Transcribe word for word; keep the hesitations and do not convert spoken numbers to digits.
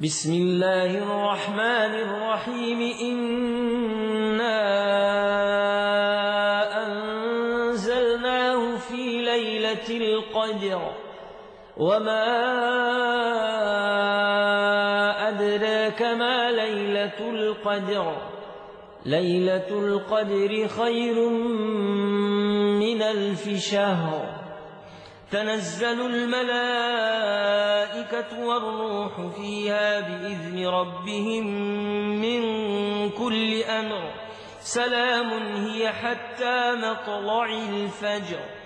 بسم الله الرحمن الرحيم إنا أنزلناه في ليلة القدر وما أدراك ما ليلة القدر ليلة القدر خير من ألف شهر تنزل الملائكة والروح فيها بإذن ربهم من كل أمر سلام هي حتى مطلع الفجر.